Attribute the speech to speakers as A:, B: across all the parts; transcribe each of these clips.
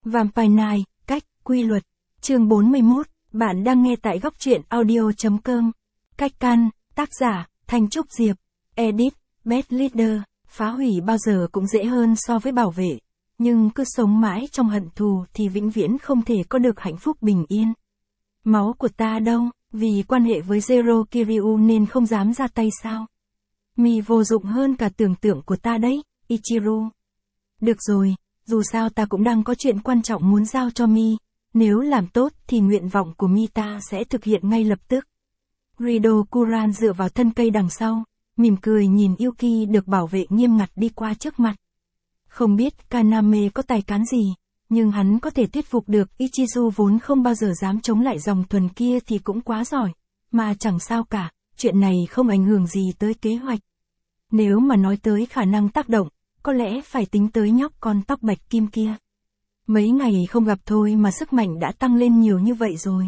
A: Vampire Night, cách, quy luật. Chương 41, bạn đang nghe tại góc truyện audio.com. Cách căn, tác giả, Thanh Trúc Diệp. Edit, Best Leader. Phá hủy bao giờ cũng dễ hơn so với bảo vệ. Nhưng cứ sống mãi trong hận thù thì vĩnh viễn không thể có được hạnh phúc bình yên. Máu của ta đâu, vì quan hệ với Zero Kiryu nên không dám ra tay sao? Mi vô dụng hơn cả tưởng tượng của ta đấy, Ichiru. Được rồi, dù sao ta cũng đang có chuyện quan trọng muốn giao cho Mi. Nếu làm tốt thì nguyện vọng của Mi ta sẽ thực hiện ngay lập tức. Rido Kuran dựa vào thân cây đằng sau, mỉm cười nhìn Yuki được bảo vệ nghiêm ngặt đi qua trước mặt. Không biết Kaname có tài cán gì, nhưng hắn có thể thuyết phục được Ichizu vốn không bao giờ dám chống lại dòng thuần kia thì cũng quá giỏi. Mà chẳng sao cả, chuyện này không ảnh hưởng gì tới kế hoạch. Nếu mà nói tới khả năng tác động, có lẽ phải tính tới nhóc con tóc bạch kim kia. Mấy ngày không gặp thôi mà sức mạnh đã tăng lên nhiều như vậy rồi.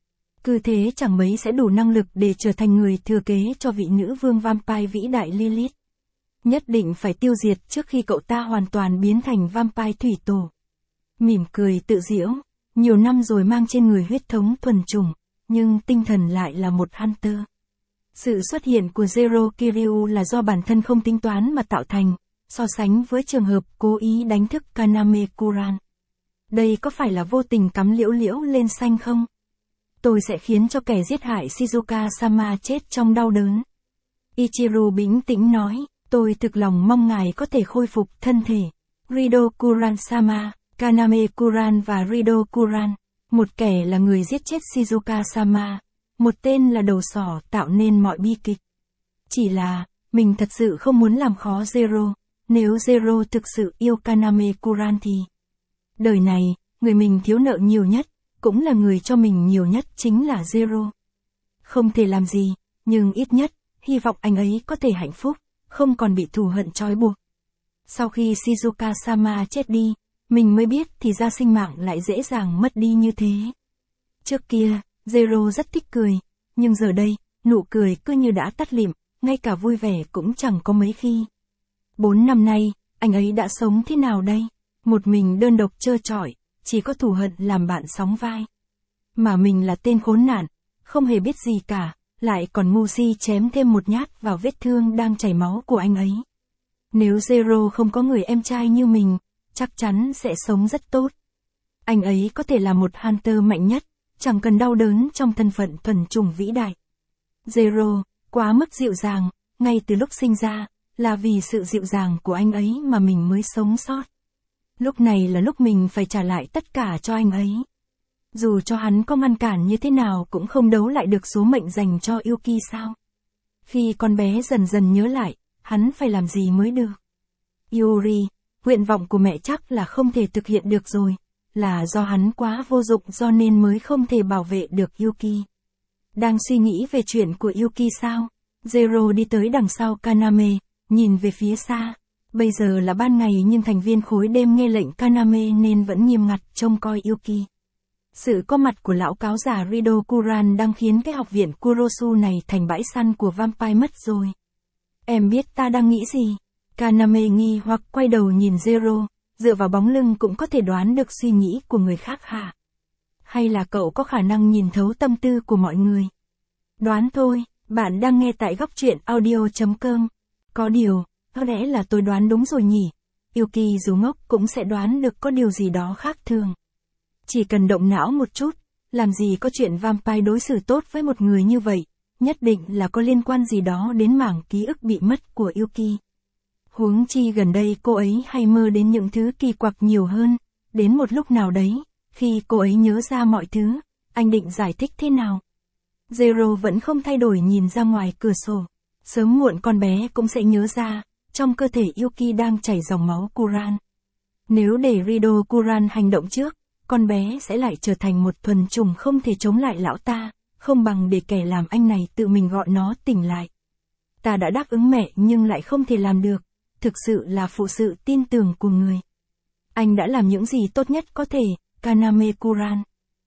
A: Cứ thế chẳng mấy sẽ đủ năng lực để trở thành người thừa kế cho vị nữ vương vampire vĩ đại Lilith. Nhất định phải tiêu diệt trước khi cậu ta hoàn toàn biến thành vampire thủy tổ. Mỉm cười tự giễu, nhiều năm rồi mang trên người huyết thống thuần chủng, nhưng tinh thần lại là một hunter. Sự xuất hiện của Zero Kiryu là do bản thân không tính toán mà tạo thành, so sánh với trường hợp cố ý đánh thức Kaname Kuran. Đây có phải là vô tình cắm liễu liễu lên xanh không? Tôi sẽ khiến cho kẻ giết hại Shizuka-sama chết trong đau đớn. Ichiru bình tĩnh nói, tôi thực lòng mong ngài có thể khôi phục thân thể. Rido Kuran-sama, Kaname Kuran và Rido Kuran. Một kẻ là người giết chết Shizuka-sama, một tên là đầu sỏ tạo nên mọi bi kịch. Chỉ là, mình thật sự không muốn làm khó Zero. Nếu Zero thực sự yêu Kaname Kuran thì đời này, người mình thiếu nợ nhiều nhất, cũng là người cho mình nhiều nhất chính là Zero. Không thể làm gì, nhưng ít nhất, hy vọng anh ấy có thể hạnh phúc, không còn bị thù hận trói buộc. Sau khi Shizuka-sama chết đi, mình mới biết thì ra sinh mạng lại dễ dàng mất đi như thế. Trước kia, Zero rất thích cười, nhưng giờ đây, nụ cười cứ như đã tắt lịm, ngay cả vui vẻ cũng chẳng có mấy khi. 4 năm nay, anh ấy đã sống thế nào đây? Một mình đơn độc trơ trọi, chỉ có thù hận làm bạn sóng vai. Mà mình là tên khốn nạn, không hề biết gì cả, lại còn ngu si chém thêm một nhát vào vết thương đang chảy máu của anh ấy. Nếu Zero không có người em trai như mình, chắc chắn sẽ sống rất tốt. Anh ấy có thể là một hunter mạnh nhất, chẳng cần đau đớn trong thân phận thuần chủng vĩ đại. Zero, quá mức dịu dàng, ngay từ lúc sinh ra, là vì sự dịu dàng của anh ấy mà mình mới sống sót. Lúc này là lúc mình phải trả lại tất cả cho anh ấy. Dù cho hắn có ngăn cản như thế nào cũng không đấu lại được số mệnh dành cho Yuki sao. Khi con bé dần dần nhớ lại, hắn phải làm gì mới được. Yuri, nguyện vọng của mẹ chắc là không thể thực hiện được rồi. Là do hắn quá vô dụng do nên mới không thể bảo vệ được Yuki. Đang suy nghĩ về chuyện của Yuki sao? Zero đi tới đằng sau Kaname, nhìn về phía xa. Bây giờ là ban ngày nhưng thành viên khối đêm nghe lệnh Kaname nên vẫn nghiêm ngặt trông coi Yuki. Sự có mặt của lão cáo già Rido Kuran đang khiến cái học viện Kurosu này thành bãi săn của vampire mất rồi. Em biết ta đang nghĩ gì? Kaname nghi hoặc quay đầu nhìn Zero, dựa vào bóng lưng cũng có thể đoán được suy nghĩ của người khác hả? Hay là cậu có khả năng nhìn thấu tâm tư của mọi người? Đoán thôi, bạn đang nghe tại góc truyện audio.com. Có điều, có lẽ là tôi đoán đúng rồi nhỉ? Yuki dù ngốc cũng sẽ đoán được có điều gì đó khác thường. Chỉ cần động não một chút, làm gì có chuyện vampire đối xử tốt với một người như vậy, nhất định là có liên quan gì đó đến mảng ký ức bị mất của Yuki. Huống chi gần đây cô ấy hay mơ đến những thứ kỳ quặc nhiều hơn, đến một lúc nào đấy, khi cô ấy nhớ ra mọi thứ, anh định giải thích thế nào? Zero vẫn không thay đổi nhìn ra ngoài cửa sổ, sớm muộn con bé cũng sẽ nhớ ra, trong cơ thể Yuki đang chảy dòng máu Kuran. Nếu để Rido Kuran hành động trước, con bé sẽ lại trở thành một thuần chủng không thể chống lại lão ta, không bằng để kẻ làm anh này tự mình gọi nó tỉnh lại. Ta đã đáp ứng mẹ nhưng lại không thể làm được, thực sự là phụ sự tin tưởng của người. Anh đã làm những gì tốt nhất có thể, Kaname Kuran.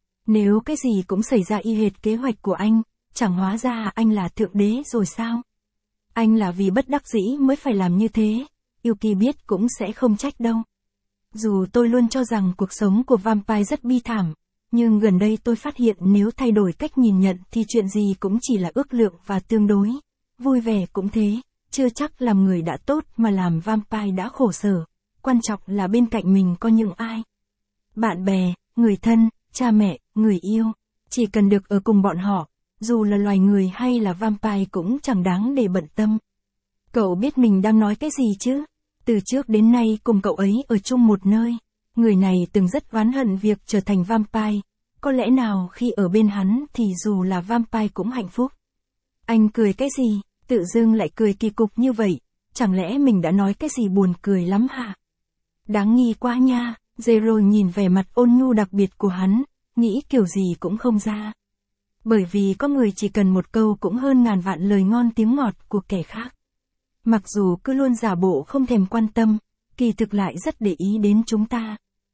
A: Nếu cái gì cũng xảy ra y hệt kế hoạch của anh, chẳng hóa ra anh là thượng đế rồi sao? Anh là vì bất đắc dĩ mới phải làm như thế, Yuki biết cũng sẽ không trách đâu. Dù tôi luôn cho rằng cuộc sống của vampire rất bi thảm, nhưng gần đây tôi phát hiện nếu thay đổi cách nhìn nhận thì chuyện gì cũng chỉ là ước lượng và tương đối. Vui vẻ cũng thế, chưa chắc làm người đã tốt mà làm vampire đã khổ sở. Quan trọng là bên cạnh mình có những ai. Bạn bè, người thân, cha mẹ, người yêu. Chỉ cần được ở cùng bọn họ, dù là loài người hay là vampire cũng chẳng đáng để bận tâm. Cậu biết mình đang nói cái gì chứ? Từ trước đến nay cùng cậu ấy ở chung một nơi. Người này từng rất oán hận việc trở thành vampire. Có lẽ nào khi ở bên hắn thì dù là vampire cũng hạnh phúc. Anh cười cái gì? Tự dưng lại cười kỳ cục như vậy. Chẳng lẽ mình đã nói cái gì buồn cười lắm hả? Đáng nghi quá nha. Zero nhìn vẻ mặt ôn nhu đặc biệt của hắn, nghĩ kiểu gì cũng không ra. Bởi vì có người chỉ cần một câu cũng hơn ngàn vạn lời ngon tiếng ngọt của kẻ khác. Mặc dù cứ luôn giả bộ không thèm quan tâm, kỳ thực lại rất để ý đến chúng ta.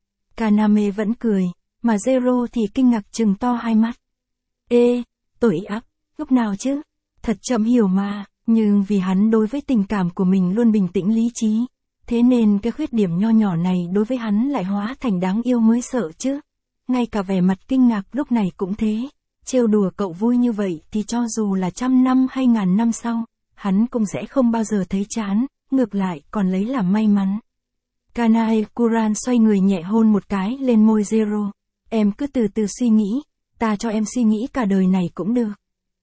A: Kaname vẫn cười, mà Zero thì kinh ngạc trừng to hai mắt. Ê, tội ác, lúc nào chứ? Thật chậm hiểu mà, nhưng vì hắn đối với tình cảm của mình luôn bình tĩnh lý trí. Thế nên cái khuyết điểm nho nhỏ này đối với hắn lại hóa thành đáng yêu mới sợ chứ. Ngay cả vẻ mặt kinh ngạc lúc này cũng thế. Trêu đùa cậu vui như vậy thì cho dù là 100 năm hay ngàn năm sau, hắn cũng sẽ không bao giờ thấy chán, ngược lại còn lấy làm may mắn. Kanae Kuran xoay người nhẹ hôn một cái lên môi Zero. Em cứ từ từ suy nghĩ, ta cho em suy nghĩ cả đời này cũng được.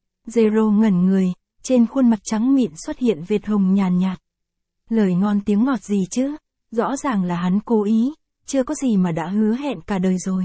A: Zero ngẩn người, trên khuôn mặt trắng mịn xuất hiện vệt hồng nhàn nhạt. Lời ngon tiếng ngọt gì chứ, rõ ràng là hắn cố ý, chưa có gì mà đã hứa hẹn cả đời rồi.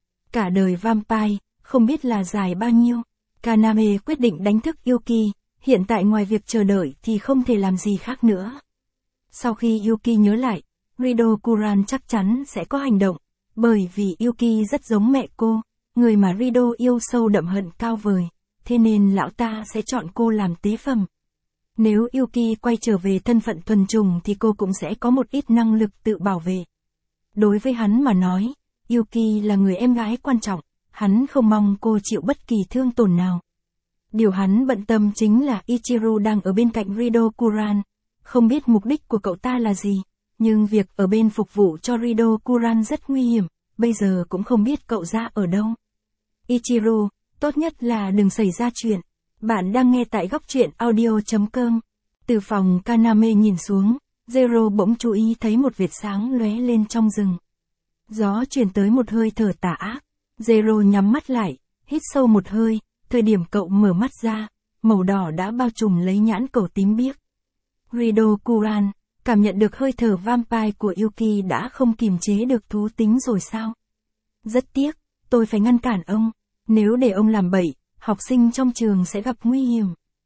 A: Cả đời vampire, không biết là dài bao nhiêu. Kaname quyết định đánh thức Yuki, hiện tại ngoài việc chờ đợi thì không thể làm gì khác nữa. Sau khi Yuki nhớ lại, Rido Kuran chắc chắn sẽ có hành động, bởi vì Yuki rất giống mẹ cô, người mà Rido yêu sâu đậm hận cao vời, thế nên lão ta sẽ chọn cô làm tế phẩm. Nếu Yuki quay trở về thân phận thuần chủng thì cô cũng sẽ có một ít năng lực tự bảo vệ. Đối với hắn mà nói, Yuki là người em gái quan trọng, hắn không mong cô chịu bất kỳ thương tổn nào. Điều hắn bận tâm chính là Ichiru đang ở bên cạnh Rido Kuran. Không biết mục đích của cậu ta là gì, nhưng việc ở bên phục vụ cho Rido Kuran rất nguy hiểm, bây giờ cũng không biết cậu ra ở đâu. Ichiru, tốt nhất là đừng xảy ra chuyện. Bạn đang nghe tại góc truyện audio.com. Từ phòng Kaname nhìn xuống, Zero bỗng chú ý thấy một vệt sáng lóe lên trong rừng. Gió truyền tới một hơi thở tà ác. Zero nhắm mắt lại, hít sâu một hơi, thời điểm cậu mở mắt ra, màu đỏ đã bao trùm lấy nhãn cầu tím biếc. Rido Kuran, cảm nhận được hơi thở vampire của Yuki đã không kiềm chế được thú tính rồi sao? Rất tiếc, tôi phải ngăn cản ông, nếu để ông làm bậy, học sinh trong trường sẽ gặp nguy hiểm.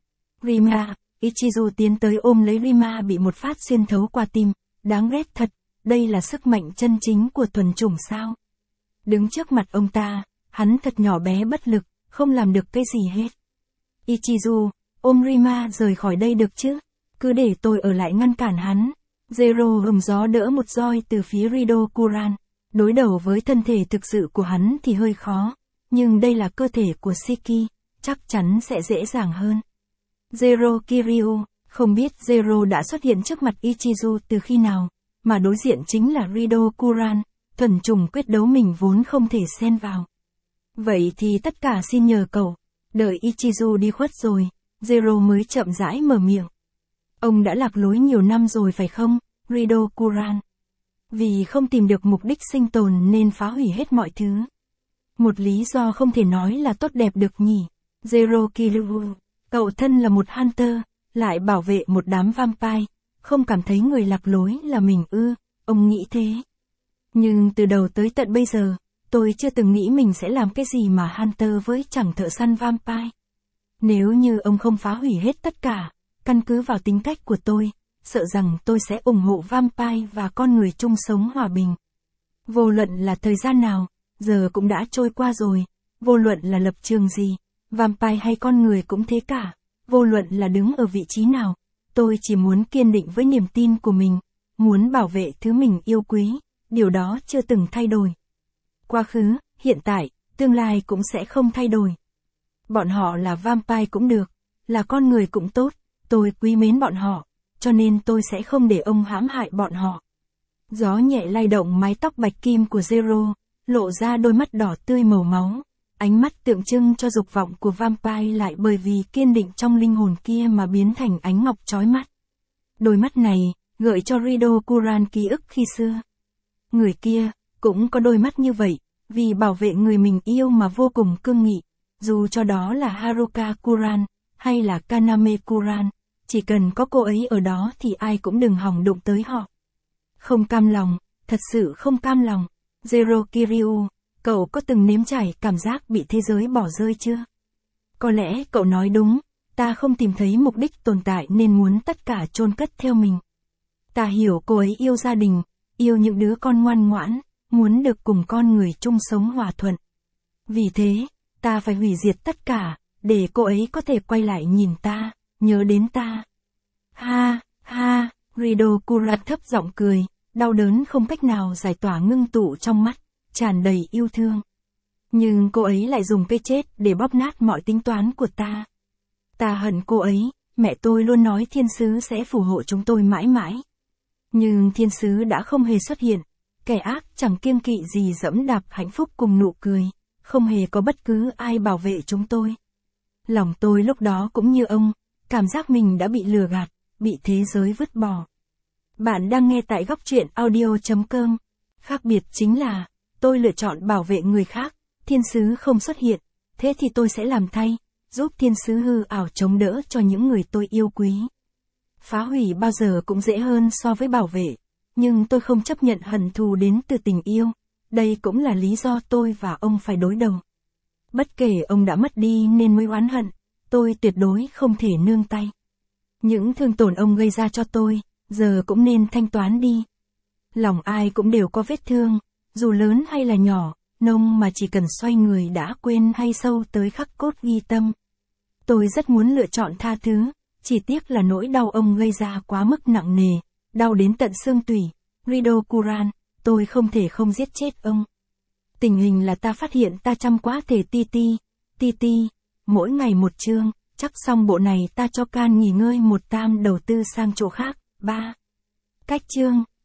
A: Rima, Ichizu tiến tới ôm lấy Rima bị một phát xuyên thấu qua tim, đáng ghét thật, đây là sức mạnh chân chính của thuần chủng sao? Đứng trước mặt ông ta, hắn thật nhỏ bé bất lực, không làm được cái gì hết. Ichizu, ôm Rima rời khỏi đây được chứ? Cứ để tôi ở lại ngăn cản hắn. Zero hầm gió đỡ một roi từ phía Rido Kuran. Đối đầu với thân thể thực sự của hắn thì hơi khó, nhưng đây là cơ thể của Shiki, chắc chắn sẽ dễ dàng hơn. Zero Kiryu, không biết Zero đã xuất hiện trước mặt Ichizu từ khi nào, mà đối diện chính là Rido Kuran, thuần chủng quyết đấu mình vốn không thể xen vào. Vậy thì tất cả xin nhờ cậu, đợi Ichizu đi khuất rồi, Zero mới chậm rãi mở miệng. Ông đã lạc lối nhiều năm rồi phải không, Rido Kuran? Vì không tìm được mục đích sinh tồn nên phá hủy hết mọi thứ. Một lý do không thể nói là tốt đẹp được nhỉ. Zero Kiryu, cậu thân là một hunter, lại bảo vệ một đám vampire, không cảm thấy người lạc lối là mình ư, ông nghĩ thế. Nhưng từ đầu tới tận bây giờ, tôi chưa từng nghĩ mình sẽ làm cái gì mà hunter với chẳng thợ săn vampire. Nếu như ông không phá hủy hết tất cả, căn cứ vào tính cách của tôi, sợ rằng tôi sẽ ủng hộ vampire và con người chung sống hòa bình. Vô luận là thời gian nào, giờ cũng đã trôi qua rồi, vô luận là lập trường gì, vampire hay con người cũng thế cả, vô luận là đứng ở vị trí nào, tôi chỉ muốn kiên định với niềm tin của mình, muốn bảo vệ thứ mình yêu quý, điều đó chưa từng thay đổi. Quá khứ, hiện tại, tương lai cũng sẽ không thay đổi. Bọn họ là vampire cũng được, là con người cũng tốt, tôi quý mến bọn họ, cho nên tôi sẽ không để ông hãm hại bọn họ. Gió nhẹ lay động mái tóc bạch kim của Zero, lộ ra đôi mắt đỏ tươi màu máu. Ánh mắt tượng trưng cho dục vọng của vampire lại bởi vì kiên định trong linh hồn kia mà biến thành ánh ngọc chói mắt. Đôi mắt này, gợi cho Rido Kuran ký ức khi xưa. Người kia, cũng có đôi mắt như vậy, vì bảo vệ người mình yêu mà vô cùng cương nghị, dù cho đó là Haruka Kuran, hay là Kaname Kuran, chỉ cần có cô ấy ở đó thì ai cũng đừng hòng đụng tới họ. Không cam lòng, thật sự không cam lòng. Zero Kiryu, cậu có từng nếm trải cảm giác bị thế giới bỏ rơi chưa? Có lẽ cậu nói đúng, ta không tìm thấy mục đích tồn tại nên muốn tất cả chôn cất theo mình. Ta hiểu cô ấy yêu gia đình, yêu những đứa con ngoan ngoãn, muốn được cùng con người chung sống hòa thuận. Vì thế, ta phải hủy diệt tất cả, để cô ấy có thể quay lại nhìn ta, nhớ đến ta. Ha, ha, Rido Kuran thấp giọng cười, đau đớn không cách nào giải tỏa ngưng tụ trong mắt, tràn đầy yêu thương. Nhưng cô ấy lại dùng cái chết để bóp nát mọi tính toán của ta. Ta hận cô ấy, mẹ tôi luôn nói thiên sứ sẽ phù hộ chúng tôi mãi mãi. Nhưng thiên sứ đã không hề xuất hiện, kẻ ác chẳng kiêng kỵ gì dẫm đạp hạnh phúc cùng nụ cười, không hề có bất cứ ai bảo vệ chúng tôi. Lòng tôi lúc đó cũng như ông, cảm giác mình đã bị lừa gạt, bị thế giới vứt bỏ. Bạn đang nghe tại góc truyện audio.com. Khác biệt chính là, tôi lựa chọn bảo vệ người khác, thiên sứ không xuất hiện, thế thì tôi sẽ làm thay, giúp thiên sứ hư ảo chống đỡ cho những người tôi yêu quý. Phá hủy bao giờ cũng dễ hơn so với bảo vệ, nhưng tôi không chấp nhận hận thù đến từ tình yêu, đây cũng là lý do tôi và ông phải đối đầu. Bất kể ông đã mất đi nên mới oán hận, tôi tuyệt đối không thể nương tay. Những thương tổn ông gây ra cho tôi, giờ cũng nên thanh toán đi. Lòng ai cũng đều có vết thương, dù lớn hay là nhỏ, nông mà chỉ cần xoay người đã quên hay sâu tới khắc cốt ghi tâm. Tôi rất muốn lựa chọn tha thứ, chỉ tiếc là nỗi đau ông gây ra quá mức nặng nề, đau đến tận xương tủy. Rido Kuran, tôi không thể không giết chết ông. Tình hình là ta phát hiện ta chăm quá thể TT, mỗi ngày một chương, chắc xong bộ này ta cho can nghỉ ngơi một tam đầu tư sang chỗ khác. 3. Cách chương